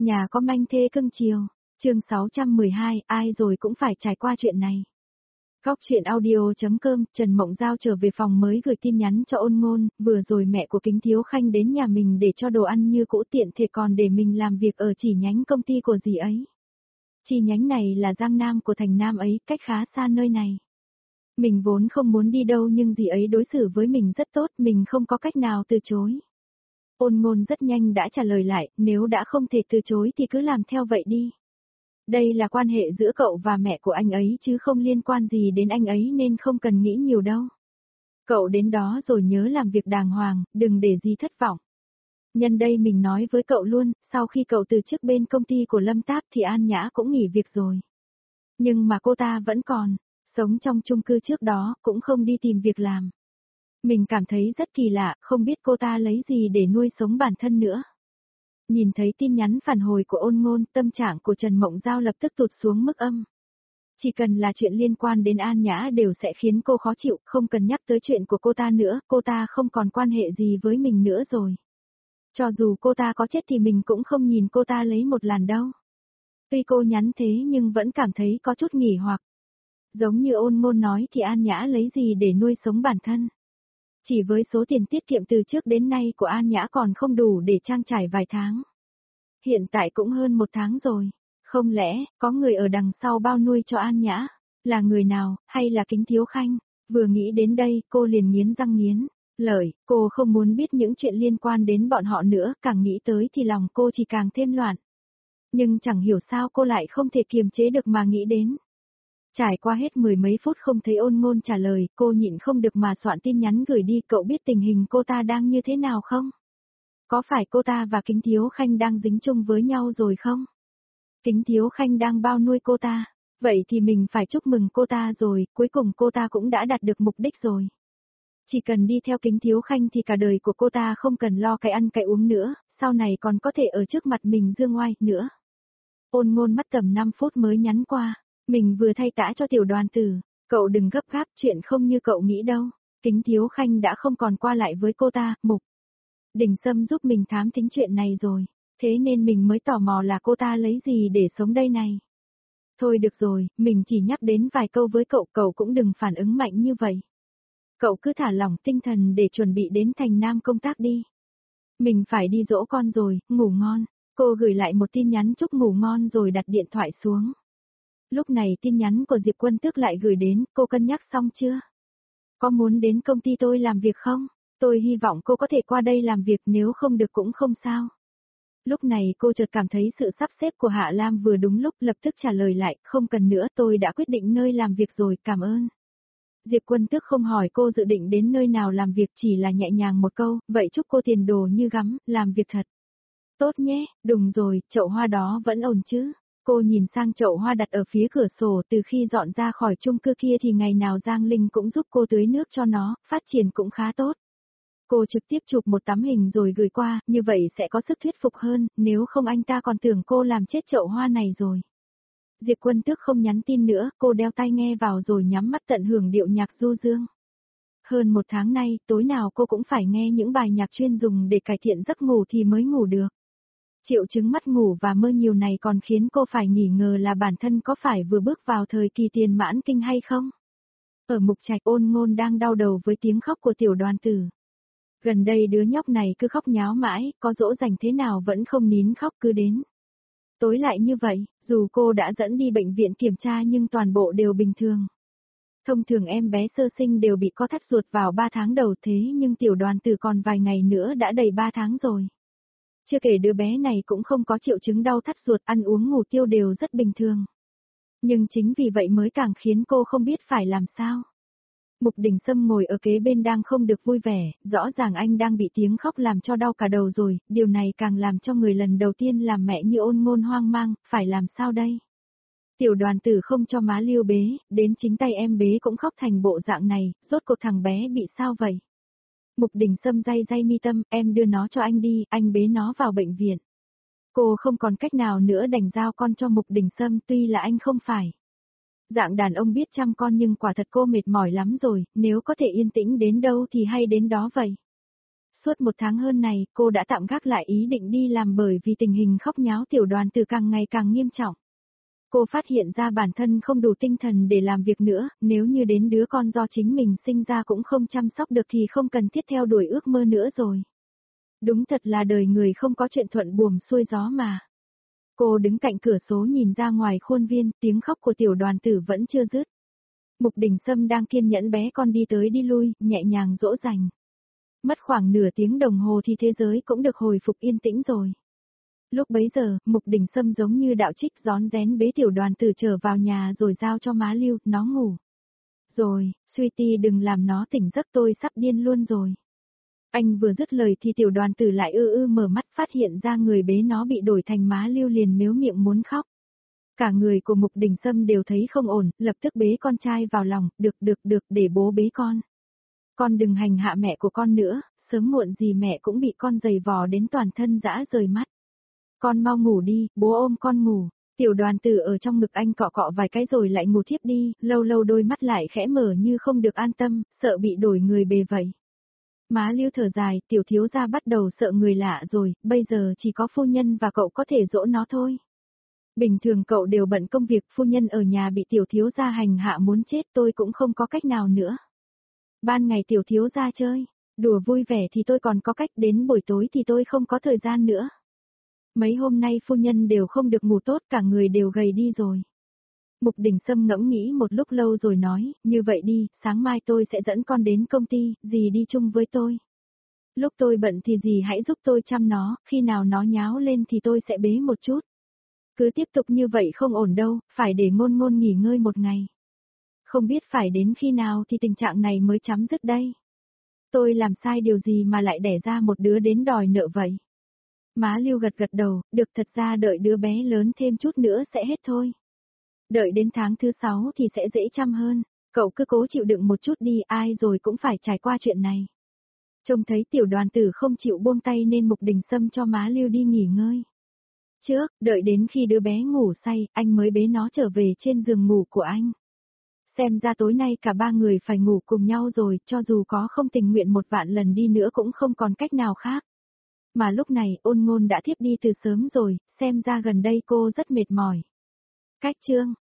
Nhà có manh thê cưng chiều, chương 612, ai rồi cũng phải trải qua chuyện này. Góc chuyện audio.com, Trần Mộng Giao trở về phòng mới gửi tin nhắn cho Ôn Ngôn, vừa rồi mẹ của Kính Thiếu Khanh đến nhà mình để cho đồ ăn như cũ tiện thể còn để mình làm việc ở chi nhánh công ty của dì ấy. Chi nhánh này là Giang Nam của thành Nam ấy, cách khá xa nơi này. Mình vốn không muốn đi đâu nhưng dì ấy đối xử với mình rất tốt, mình không có cách nào từ chối. Ôn Ngôn rất nhanh đã trả lời lại, nếu đã không thể từ chối thì cứ làm theo vậy đi. Đây là quan hệ giữa cậu và mẹ của anh ấy chứ không liên quan gì đến anh ấy nên không cần nghĩ nhiều đâu. Cậu đến đó rồi nhớ làm việc đàng hoàng, đừng để gì thất vọng. Nhân đây mình nói với cậu luôn, sau khi cậu từ chức bên công ty của Lâm Táp thì An Nhã cũng nghỉ việc rồi. Nhưng mà cô ta vẫn còn, sống trong chung cư trước đó, cũng không đi tìm việc làm. Mình cảm thấy rất kỳ lạ, không biết cô ta lấy gì để nuôi sống bản thân nữa. Nhìn thấy tin nhắn phản hồi của Ôn Ngôn, tâm trạng của Trần Mộng Giao lập tức tụt xuống mức âm. Chỉ cần là chuyện liên quan đến An Nhã đều sẽ khiến cô khó chịu, không cần nhắc tới chuyện của cô ta nữa, cô ta không còn quan hệ gì với mình nữa rồi. Cho dù cô ta có chết thì mình cũng không nhìn cô ta lấy một làn đâu. Tuy cô nhắn thế nhưng vẫn cảm thấy có chút nghỉ hoặc. Giống như Ôn Ngôn nói thì An Nhã lấy gì để nuôi sống bản thân. Chỉ với số tiền tiết kiệm từ trước đến nay của An Nhã còn không đủ để trang trải vài tháng. Hiện tại cũng hơn một tháng rồi. Không lẽ, có người ở đằng sau bao nuôi cho An Nhã? Là người nào, hay là Kính Thiếu Khanh? Vừa nghĩ đến đây, cô liền nghiến răng nghiến lợi, cô không muốn biết những chuyện liên quan đến bọn họ nữa, càng nghĩ tới thì lòng cô chỉ càng thêm loạn. Nhưng chẳng hiểu sao cô lại không thể kiềm chế được mà nghĩ đến. Trải qua hết mười mấy phút không thấy Ôn Ngôn trả lời, cô nhịn không được mà soạn tin nhắn gửi đi, cậu biết tình hình cô ta đang như thế nào không? Có phải cô ta và Kính Thiếu Khanh đang dính chung với nhau rồi không? Kính Thiếu Khanh đang bao nuôi cô ta, vậy thì mình phải chúc mừng cô ta rồi, cuối cùng cô ta cũng đã đạt được mục đích rồi. Chỉ cần đi theo Kính Thiếu Khanh thì cả đời của cô ta không cần lo cái ăn cái uống nữa, sau này còn có thể ở trước mặt mình dương oai nữa. Ôn Ngôn mất tầm 5 phút mới nhắn qua. Mình vừa thay tã cho Tiểu Đoàn Tử, cậu đừng gấp gáp, chuyện không như cậu nghĩ đâu. Kính Thiếu Khanh đã không còn qua lại với cô ta, Mục Đình Sâm giúp mình thám thính chuyện này rồi, thế nên mình mới tò mò là cô ta lấy gì để sống đây này. Thôi được rồi, mình chỉ nhắc đến vài câu với cậu, cậu cũng đừng phản ứng mạnh như vậy. Cậu cứ thả lỏng tinh thần để chuẩn bị đến thành Nam công tác đi. Mình phải đi dỗ con rồi, ngủ ngon. Cô gửi lại một tin nhắn chúc ngủ ngon rồi đặt điện thoại xuống. Lúc này tin nhắn của Diệp Quân Tước lại gửi đến, cô cân nhắc xong chưa? Có muốn đến công ty tôi làm việc không? Tôi hy vọng cô có thể qua đây làm việc, nếu không được cũng không sao. Lúc này cô chợt cảm thấy sự sắp xếp của Hạ Lam vừa đúng lúc, lập tức trả lời lại, không cần nữa, tôi đã quyết định nơi làm việc rồi, cảm ơn. Diệp Quân Tước không hỏi cô dự định đến nơi nào làm việc, chỉ là nhẹ nhàng một câu, vậy chúc cô tiền đồ như gấm, làm việc thật tốt nhé. Đúng rồi, chậu hoa đó vẫn ổn chứ? Cô nhìn sang chậu hoa đặt ở phía cửa sổ, từ khi dọn ra khỏi chung cư kia thì ngày nào Giang Linh cũng giúp cô tưới nước cho nó, phát triển cũng khá tốt. Cô trực tiếp chụp một tấm hình rồi gửi qua, như vậy sẽ có sức thuyết phục hơn, nếu không anh ta còn tưởng cô làm chết chậu hoa này rồi. Diệp Quân Tước không nhắn tin nữa, cô đeo tai nghe vào rồi nhắm mắt tận hưởng điệu nhạc du dương. Hơn một tháng nay, tối nào cô cũng phải nghe những bài nhạc chuyên dùng để cải thiện giấc ngủ thì mới ngủ được. Triệu chứng mất ngủ và mơ nhiều này còn khiến cô phải nghi ngờ là bản thân có phải vừa bước vào thời kỳ tiền mãn kinh hay không. Ở Mục Trạch, Ôn Ngôn đang đau đầu với tiếng khóc của Tiểu Đoàn Tử. Gần đây đứa nhóc này cứ khóc nháo mãi, có dỗ dành thế nào vẫn không nín khóc cứ đến. Tối lại như vậy, dù cô đã dẫn đi bệnh viện kiểm tra nhưng toàn bộ đều bình thường. Thông thường em bé sơ sinh đều bị co thắt ruột vào 3 tháng đầu, thế nhưng Tiểu Đoàn Tử còn vài ngày nữa đã đầy 3 tháng rồi. Chưa kể đứa bé này cũng không có triệu chứng đau thắt ruột, ăn uống ngủ tiêu đều rất bình thường. Nhưng chính vì vậy mới càng khiến cô không biết phải làm sao. Mục Đình Sâm ngồi ở kế bên đang không được vui vẻ, rõ ràng anh đang bị tiếng khóc làm cho đau cả đầu rồi, điều này càng làm cho người lần đầu tiên làm mẹ như Ôn Ngôn hoang mang, phải làm sao đây? Tiểu Đoàn Tử không cho má Liêu bế, đến chính tay em bế cũng khóc thành bộ dạng này, rốt cuộc thằng bé bị sao vậy? Mục Đình Sâm day day mi tâm, em đưa nó cho anh đi, anh bế nó vào bệnh viện. Cô không còn cách nào nữa đành giao con cho Mục Đình Sâm, tuy là anh không phải dạng đàn ông biết chăm con nhưng quả thật cô mệt mỏi lắm rồi, nếu có thể yên tĩnh đến đâu thì hay đến đó vậy. Suốt 1 tháng hơn này, cô đã tạm gác lại ý định đi làm bởi vì tình hình khóc nháo tiểu đoàn tử càng ngày càng nghiêm trọng. Cô phát hiện ra bản thân không đủ tinh thần để làm việc nữa, nếu như đến đứa con do chính mình sinh ra cũng không chăm sóc được thì không cần thiết theo đuổi ước mơ nữa rồi. Đúng thật là đời người không có chuyện thuận buồm xuôi gió mà. Cô đứng cạnh cửa sổ nhìn ra ngoài khuôn viên, tiếng khóc của tiểu đoàn tử vẫn chưa dứt. Mục Đình Sâm đang kiên nhẫn bé con đi tới đi lui, nhẹ nhàng dỗ dành. Mất khoảng nửa tiếng đồng hồ thì thế giới cũng được hồi phục yên tĩnh rồi. Lúc bấy giờ, Mục Đình Sâm giống như đạo trích rón rén bế tiểu đoàn tử trở vào nhà rồi giao cho má Lưu, nó ngủ. Rồi, Sweetie đừng làm nó tỉnh giấc tôi sắp điên luôn rồi. Anh vừa dứt lời thì tiểu đoàn tử lại mở mắt phát hiện ra người bế nó bị đổi thành má Lưu liền mếu miệng muốn khóc. Cả người của Mục Đình Sâm đều thấy không ổn, lập tức bế con trai vào lòng, được, để bố bế con. Con đừng hành hạ mẹ của con nữa, sớm muộn gì mẹ cũng bị con giày vò đến toàn thân dã rời mắt. Con mau ngủ đi, bố ôm con ngủ. Tiểu đoàn tử ở trong ngực anh cọ cọ vài cái rồi lại ngủ thiếp đi, lâu lâu đôi mắt lại khẽ mở như không được an tâm, sợ bị đổi người bề vậy. Má Lưu thở dài, tiểu thiếu gia bắt đầu sợ người lạ rồi, bây giờ chỉ có phu nhân và cậu có thể dỗ nó thôi. Bình thường cậu đều bận công việc, phu nhân ở nhà bị tiểu thiếu gia hành hạ muốn chết, tôi cũng không có cách nào nữa. Ban ngày tiểu thiếu gia chơi, đùa vui vẻ thì tôi còn có cách, đến buổi tối thì tôi không có thời gian nữa. Mấy hôm nay phu nhân đều không được ngủ tốt, cả người đều gầy đi rồi. Mục Đình Sâm ngẫm nghĩ một lúc lâu rồi nói, như vậy đi, sáng mai tôi sẽ dẫn con đến công ty, dì đi chung với tôi. Lúc tôi bận thì dì hãy giúp tôi chăm nó, khi nào nó nháo lên thì tôi sẽ bế một chút. Cứ tiếp tục như vậy không ổn đâu, phải để ngôn ngôn nghỉ ngơi một ngày. Không biết phải đến khi nào thì tình trạng này mới chấm dứt đây. Tôi làm sai điều gì mà lại đẻ ra một đứa đến đòi nợ vậy? Má Lưu gật gật đầu, được, thật ra đợi đứa bé lớn thêm chút nữa sẽ hết thôi. Đợi đến tháng thứ 6 thì sẽ dễ chăm hơn, cậu cứ cố chịu đựng một chút đi, ai rồi cũng phải trải qua chuyện này. Trông thấy tiểu đoàn tử không chịu buông tay nên Mục Đình Sâm cho má Lưu đi nghỉ ngơi. Trước, đợi đến khi đứa bé ngủ say, anh mới bế nó trở về trên giường ngủ của anh. Xem ra tối nay cả ba người phải ngủ cùng nhau rồi, cho dù có không tình nguyện 1.000.000 lần đi nữa cũng không còn cách nào khác. Mà lúc này Ôn Ngôn đã thiếp đi từ sớm rồi, xem ra gần đây cô rất mệt mỏi. Cách chương